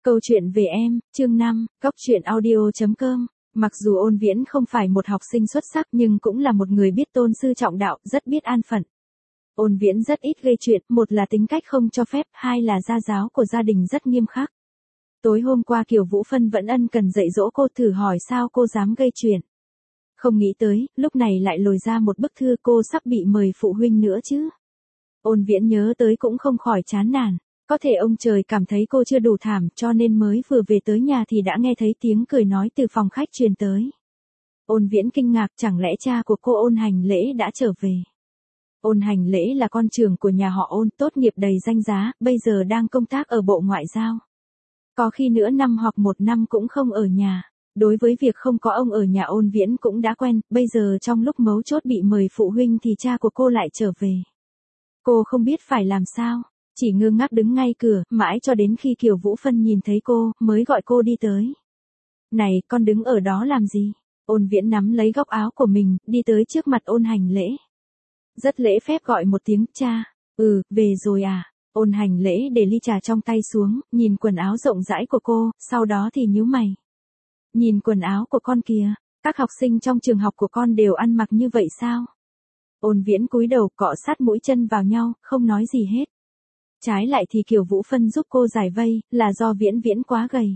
Câu chuyện về em, chương 5, Cóc truyện audio.com. Mặc dù Ôn Viễn không phải một học sinh xuất sắc nhưng cũng là một người biết tôn sư trọng đạo, rất biết an phận. Ôn Viễn rất ít gây chuyện, một là tính cách không cho phép, hai là gia giáo của gia đình rất nghiêm khắc. Tối hôm qua Kiều Vũ Phân vẫn ân cần dạy dỗ cô, thử hỏi sao cô dám gây chuyện. Không nghĩ tới, lúc này lại lồi ra một bức thư cô sắp bị mời phụ huynh nữa chứ. Ôn Viễn nhớ tới cũng không khỏi chán nản. Có thể ông trời cảm thấy cô chưa đủ thảm cho nên mới vừa về tới nhà thì đã nghe thấy tiếng cười nói từ phòng khách truyền tới. Ôn Viễn kinh ngạc, chẳng lẽ cha của cô Ôn Hành Lễ đã trở về. Ôn Hành Lễ là con trưởng của nhà họ Ôn, tốt nghiệp đầy danh giá, bây giờ đang công tác ở Bộ Ngoại giao. Có khi nữa năm hoặc một năm cũng không ở nhà. Đối với việc không có ông ở nhà Ôn Viễn cũng đã quen, bây giờ trong lúc mấu chốt bị mời phụ huynh thì cha của cô lại trở về. Cô không biết phải làm sao. Chỉ ngơ ngác đứng ngay cửa, mãi cho đến khi Kiều Vũ Phân nhìn thấy cô, mới gọi cô đi tới. Này, con đứng ở đó làm gì? Ôn Viễn nắm lấy góc áo của mình, đi tới trước mặt Ôn Hành Lễ. Rất lễ phép gọi một tiếng, cha. Về rồi à? Ôn Hành Lễ để ly trà trong tay xuống, nhìn quần áo rộng rãi của cô, sau đó thì nhíu mày. Nhìn quần áo của con kìa, các học sinh trong trường học của con đều ăn mặc như vậy sao? Ôn Viễn cúi đầu cọ sát mũi chân vào nhau, không nói gì hết. Trái lại thì Kiều Vũ Phân giúp cô giải vây, là do Viễn quá gầy.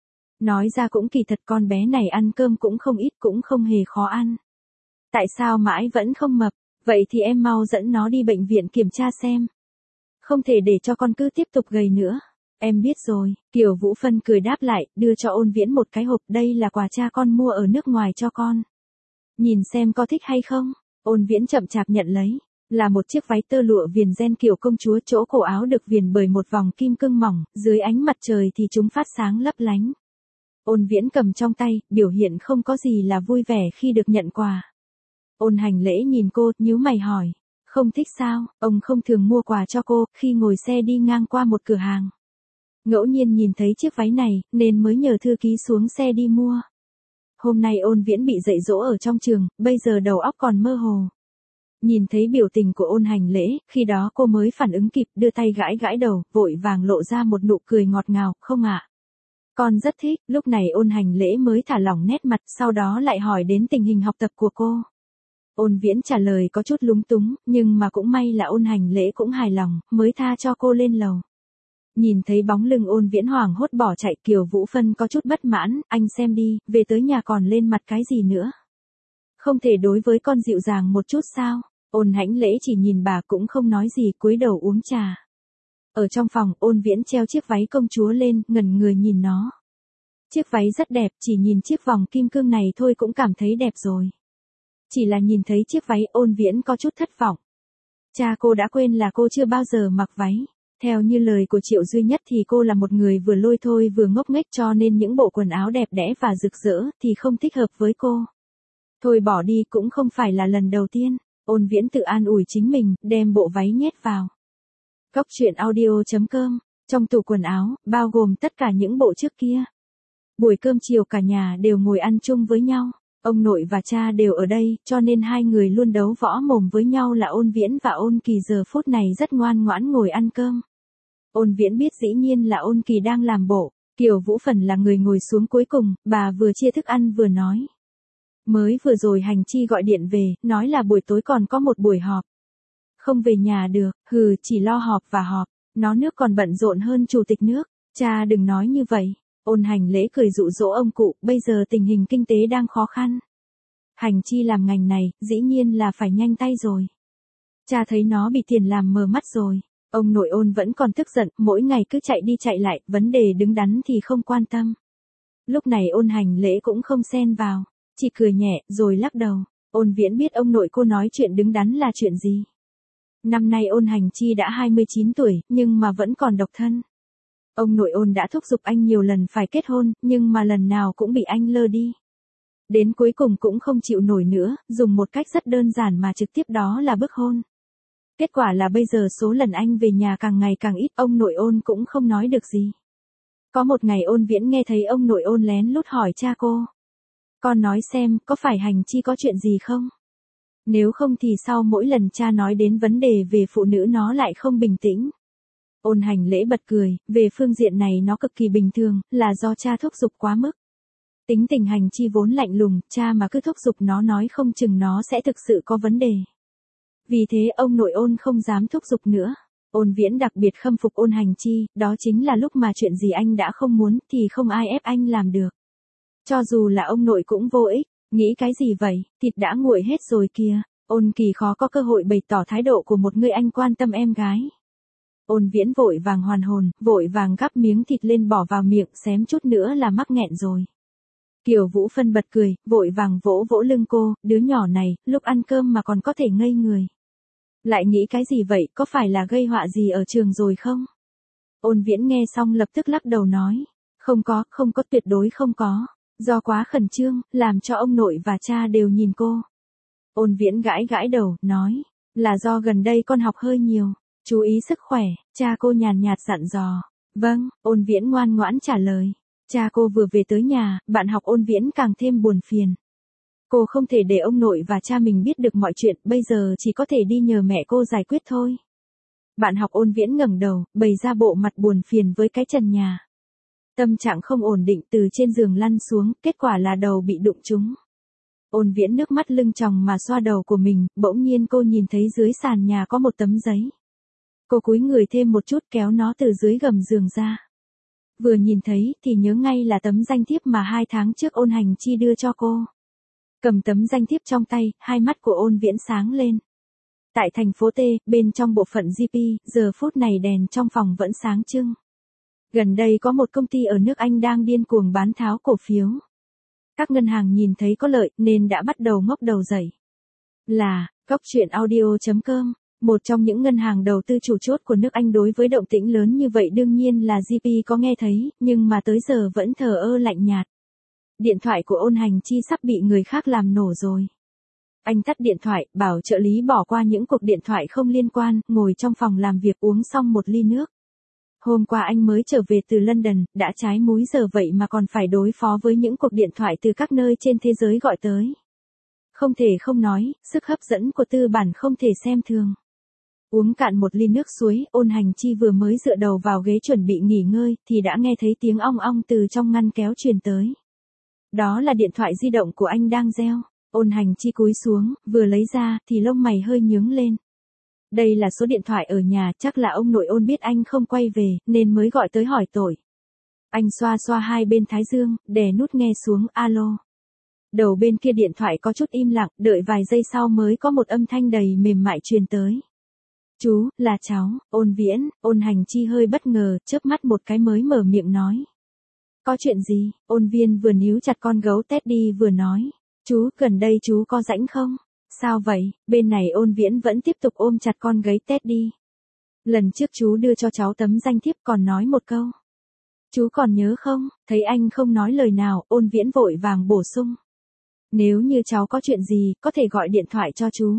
Nói ra cũng kỳ thật, con bé này ăn cơm cũng không ít, cũng không hề khó ăn. Tại sao mãi vẫn không mập, vậy thì em mau dẫn nó đi bệnh viện kiểm tra xem. Không thể để cho con cứ tiếp tục gầy nữa. Em biết rồi, Kiều Vũ Phân cười đáp lại, đưa cho Ôn Viễn một cái hộp, đây là quà cha con mua ở nước ngoài cho con. Nhìn xem có thích hay không. Ôn Viễn chậm chạp nhận lấy. Là một chiếc váy tơ lụa viền ren kiểu công chúa, chỗ cổ áo được viền bởi một vòng kim cương mỏng, dưới ánh mặt trời thì chúng phát sáng lấp lánh. Ôn Viễn cầm trong tay, biểu hiện không có gì là vui vẻ khi được nhận quà. Ôn Hành Lễ nhìn cô, nhíu mày hỏi, không thích sao? Ông không thường mua quà cho cô, khi ngồi xe đi ngang qua một cửa hàng. Ngẫu nhiên nhìn thấy chiếc váy này, nên mới nhờ thư ký xuống xe đi mua. Hôm nay Ôn Viễn bị dạy dỗ ở trong trường, bây giờ đầu óc còn mơ hồ. Nhìn thấy biểu tình của Ôn Hành Lễ, khi đó cô mới phản ứng kịp, đưa tay gãi đầu, vội vàng lộ ra một nụ cười ngọt ngào, không ạ? Con rất thích. Lúc này Ôn Hành Lễ mới thả lỏng nét mặt, sau đó lại hỏi đến tình hình học tập của cô. Ôn Viễn trả lời có chút lúng túng, nhưng mà cũng may là Ôn Hành Lễ cũng hài lòng, mới tha cho cô lên lầu. Nhìn thấy bóng lưng Ôn Viễn hoảng hốt bỏ chạy, Kiều Vũ Phân có chút bất mãn, anh xem đi, về tới nhà còn lên mặt cái gì nữa? Không thể đối với con dịu dàng một chút sao? Ôn Hành Lễ chỉ nhìn bà cũng không nói gì, cúi đầu uống trà. Ở trong phòng, Ôn Viễn treo chiếc váy công chúa lên, ngẩn người nhìn nó. Chiếc váy rất đẹp, chỉ nhìn chiếc vòng kim cương này thôi cũng cảm thấy đẹp rồi. Chỉ là nhìn thấy chiếc váy, Ôn Viễn có chút thất vọng. Cha cô đã quên là cô chưa bao giờ mặc váy. Theo như lời của Triệu Duy Nhất thì cô là một người vừa lôi thôi vừa ngốc nghếch, cho nên những bộ quần áo đẹp đẽ và rực rỡ thì không thích hợp với cô. Thôi bỏ đi, cũng không phải là lần đầu tiên. Ôn Viễn tự an ủi chính mình, đem bộ váy nhét vào. Cóc truyện audio.com. Trong tủ quần áo, bao gồm tất cả những bộ trước kia. Buổi cơm chiều cả nhà đều ngồi ăn chung với nhau. Ông nội và cha đều ở đây, cho nên hai người luôn đấu võ mồm với nhau là Ôn Viễn và Ôn Kỳ giờ phút này rất ngoan ngoãn ngồi ăn cơm. Ôn Viễn biết dĩ nhiên là Ôn Kỳ đang làm bộ. Kiều Vũ Phần là người ngồi xuống cuối cùng, bà vừa chia thức ăn vừa nói. Mới vừa rồi Hành Chi gọi điện về, nói là buổi tối còn có một buổi họp. Không về nhà được, chỉ lo họp và họp, nó nước còn bận rộn hơn chủ tịch nước. Cha đừng nói như vậy. Ôn Hành Lễ cười dụ dỗ ông cụ, bây giờ tình hình kinh tế đang khó khăn. Hành Chi làm ngành này, dĩ nhiên là phải nhanh tay rồi. Cha thấy nó bị tiền làm mờ mắt rồi. Ông nội Ôn vẫn còn tức giận, mỗi ngày cứ chạy đi chạy lại, vấn đề đứng đắn thì không quan tâm. Lúc này Ôn Hành Lễ cũng không xen vào, chỉ cười nhẹ, rồi lắc đầu. Ôn Viễn biết ông nội cô nói chuyện đứng đắn là chuyện gì. Năm nay Ôn Hành Chi đã 29 tuổi, nhưng mà vẫn còn độc thân. Ông nội Ôn đã thúc giục anh nhiều lần phải kết hôn, nhưng mà lần nào cũng bị anh lơ đi. Đến cuối cùng cũng không chịu nổi nữa, dùng một cách rất đơn giản mà trực tiếp, đó là bức hôn. Kết quả là bây giờ số lần anh về nhà càng ngày càng ít, ông nội Ôn cũng không nói được gì. Có một ngày Ôn Viễn nghe thấy ông nội Ôn lén lút hỏi cha cô. Con nói xem, có phải Hành Chi có chuyện gì không? Nếu không thì sau mỗi lần cha nói đến vấn đề về phụ nữ nó lại không bình tĩnh. Ôn Hành Lễ bật cười, về phương diện này nó cực kỳ bình thường, là do cha thúc giục quá mức. Tính tình Hành Chi vốn lạnh lùng, cha mà cứ thúc giục nó nói không chừng nó sẽ thực sự có vấn đề. Vì thế ông nội Ôn không dám thúc giục nữa. Ôn Viễn đặc biệt khâm phục Ôn Hành Chi, đó chính là lúc mà chuyện gì anh đã không muốn thì không ai ép anh làm được. Cho dù là ông nội cũng vô ích, nghĩ cái gì vậy, thịt đã nguội hết rồi kìa. Ôn Kỳ khó có cơ hội bày tỏ thái độ của một người anh quan tâm em gái. Ôn Viễn vội vàng hoàn hồn, vội vàng gắp miếng thịt lên bỏ vào miệng, xém chút nữa là mắc nghẹn rồi. Kiều Vũ Phân bật cười, vội vàng vỗ vỗ lưng cô, đứa nhỏ này, lúc ăn cơm mà còn có thể ngây người. Lại nghĩ cái gì vậy, có phải là gây họa gì ở trường rồi không? Ôn Viễn nghe xong lập tức lắc đầu nói, không có tuyệt đối không có, do quá khẩn trương, làm cho ông nội và cha đều nhìn cô. Ôn Viễn gãi gãi đầu, nói, là do gần đây con học hơi nhiều, chú ý sức khỏe, cha cô nhàn nhạt dặn dò. Vâng, Ôn Viễn ngoan ngoãn trả lời. Cha cô vừa về tới nhà, bạn học Ôn Viễn càng thêm buồn phiền. Cô không thể để ông nội và cha mình biết được mọi chuyện, bây giờ chỉ có thể đi nhờ mẹ cô giải quyết thôi. Bạn học Ôn Viễn ngẩng đầu, bày ra bộ mặt buồn phiền với cái trần nhà. Tâm trạng không ổn định, từ trên giường lăn xuống, kết quả là đầu bị đụng trúng. Ôn Viễn nước mắt lưng tròng mà xoa đầu của mình, bỗng nhiên cô nhìn thấy dưới sàn nhà có một tấm giấy. Cô cúi người thêm một chút kéo nó từ dưới gầm giường ra. Vừa nhìn thấy thì nhớ ngay là tấm danh thiếp mà 2 tháng trước Ôn Hành Chi đưa cho cô. Cầm tấm danh thiếp trong tay, hai mắt của Ôn Viễn sáng lên. Tại thành phố T, bên trong bộ phận GP, giờ phút này đèn trong phòng vẫn sáng trưng. Gần đây có một công ty ở nước Anh đang điên cuồng bán tháo cổ phiếu. Các ngân hàng nhìn thấy có lợi nên đã bắt đầu ngóc đầu dậy. Là, coctruyện.audio.com, một trong những ngân hàng đầu tư chủ chốt của nước Anh đối với động tĩnh lớn như vậy đương nhiên là GP có nghe thấy, nhưng mà tới giờ vẫn thờ ơ lạnh nhạt. Điện thoại của Ôn Hành Chi sắp bị người khác làm nổ rồi. Anh tắt điện thoại, bảo trợ lý bỏ qua những cuộc điện thoại không liên quan, ngồi trong phòng làm việc uống xong một ly nước. Hôm qua anh mới trở về từ London, đã trái múi giờ vậy mà còn phải đối phó với những cuộc điện thoại từ các nơi trên thế giới gọi tới. Không thể không nói, sức hấp dẫn của tư bản không thể xem thường. Uống cạn một ly nước suối, Ôn Hành Chi vừa mới dựa đầu vào ghế chuẩn bị nghỉ ngơi, thì đã nghe thấy tiếng ong ong từ trong ngăn kéo truyền tới. Đó là điện thoại di động của anh đang reo. Ôn Hành Chi cúi xuống, vừa lấy ra, thì lông mày hơi nhướng lên. Đây là số điện thoại ở nhà, chắc là ông nội Ôn biết anh không quay về, nên mới gọi tới hỏi tội. Anh xoa xoa hai bên thái dương, đè nút nghe xuống, alo. Đầu bên kia điện thoại có chút im lặng, đợi vài giây sau mới có một âm thanh đầy mềm mại truyền tới. Chú, là cháu, Ôn Viễn. Ôn Hành Chi hơi bất ngờ, chớp mắt một cái mới mở miệng nói. Có chuyện gì? Ôn Viên vừa níu chặt con gấu Teddy vừa nói. Chú, gần đây chú có rảnh không? Sao vậy? Bên này Ôn Viễn vẫn tiếp tục ôm chặt con gấu Teddy. Lần trước chú đưa cho cháu tấm danh thiếp còn nói một câu. Chú còn nhớ không? Thấy anh không nói lời nào, Ôn Viễn vội vàng bổ sung. Nếu như cháu có chuyện gì, có thể gọi điện thoại cho chú.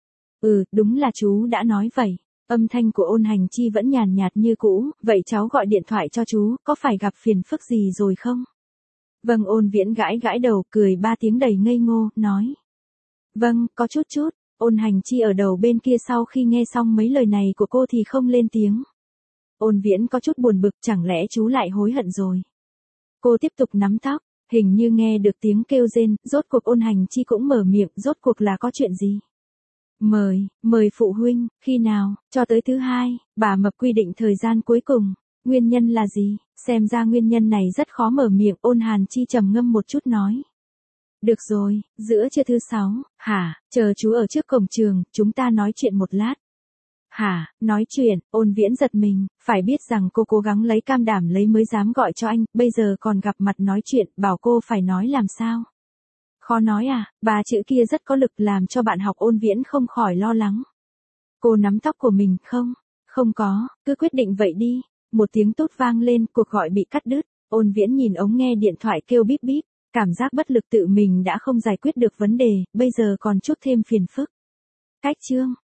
Đúng là chú đã nói vậy. Âm thanh của Ôn Hành Chi vẫn nhàn nhạt như cũ, vậy cháu gọi điện thoại cho chú, có phải gặp phiền phức gì rồi không? Vâng, Ôn Viễn gãi gãi đầu, cười 3 tiếng đầy ngây ngô, nói. Vâng, có chút. Ôn Hành Chi ở đầu bên kia sau khi nghe xong mấy lời này của cô thì không lên tiếng. Ôn Viễn có chút buồn bực, chẳng lẽ chú lại hối hận rồi? Cô tiếp tục nắm tóc, hình như nghe được tiếng kêu rên, rốt cuộc Ôn Hành Chi cũng mở miệng, rốt cuộc là có chuyện gì? Mời phụ huynh, khi nào? Cho tới thứ 2, bà Mập quy định thời gian cuối cùng. Nguyên nhân là gì? Xem ra nguyên nhân này rất khó mở miệng, Ôn Hàn Chi trầm ngâm một chút nói. Được rồi, giữa trưa thứ 6, hả, chờ chú ở trước cổng trường, chúng ta nói chuyện một lát. Hả, nói chuyện, Ôn Viễn giật mình, phải biết rằng cô cố gắng lấy cam đảm lấy mới dám gọi cho anh, bây giờ còn gặp mặt nói chuyện, bảo cô phải nói làm sao? Khó nói à, 3 chữ kia rất có lực làm cho bạn học Ôn Viễn không khỏi lo lắng. Cô nắm tóc của mình, không có, cứ quyết định vậy đi. Một tiếng tút vang lên, cuộc gọi bị cắt đứt. Ôn Viễn nhìn ống nghe điện thoại kêu bíp bíp, cảm giác bất lực tự mình đã không giải quyết được vấn đề, bây giờ còn chút thêm phiền phức. Cách chương